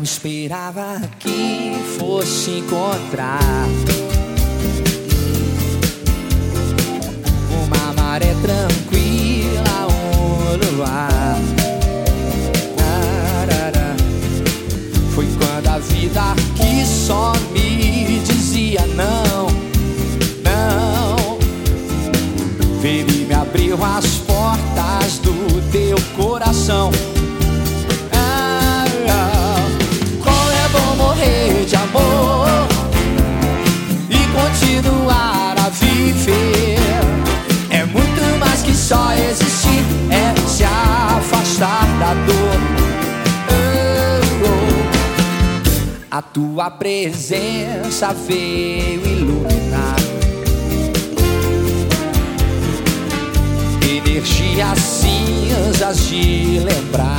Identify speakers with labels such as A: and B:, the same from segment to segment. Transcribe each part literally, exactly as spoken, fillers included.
A: esperava que fosse encontrar uma maré tranquila, um luar. Foi quando a vida aqui só me dizia não, não. Veio e me abriu as portas do teu coração. De amor e continuar a viver é muito mais que só existir, é se afastar da dor. Oh, oh. A tua presença veio iluminar energias cinzas de lembrar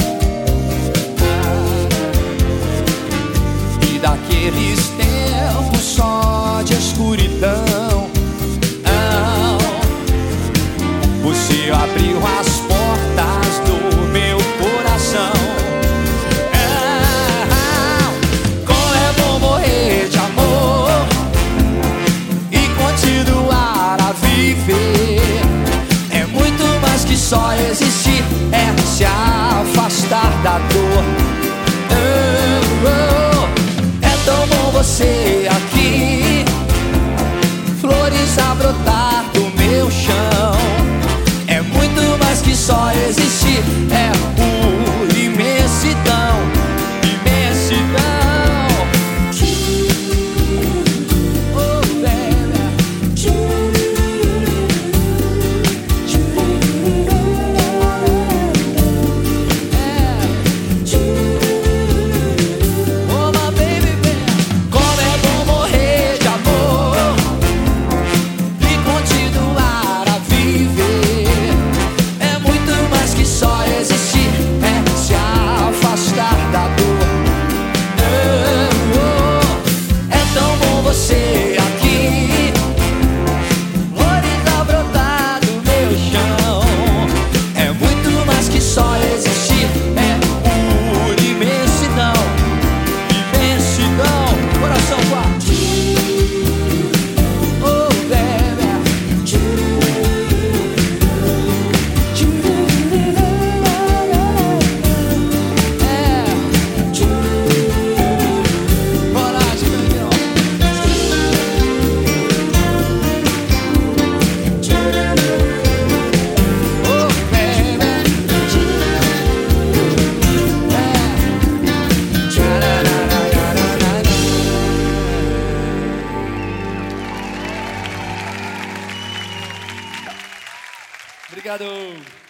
A: daqueles tempos só de escuridão. Você abriu as portas do meu coração. Como é bom morrer de amor e continuar a viver. É muito mais que só existir, é se afastar da dor. Você aqui, flores a brotar do meu chão. É muito mais que só existir, é pura imensidão, imensidão. Oh, baby. Oh, my baby, baby. Obrigado.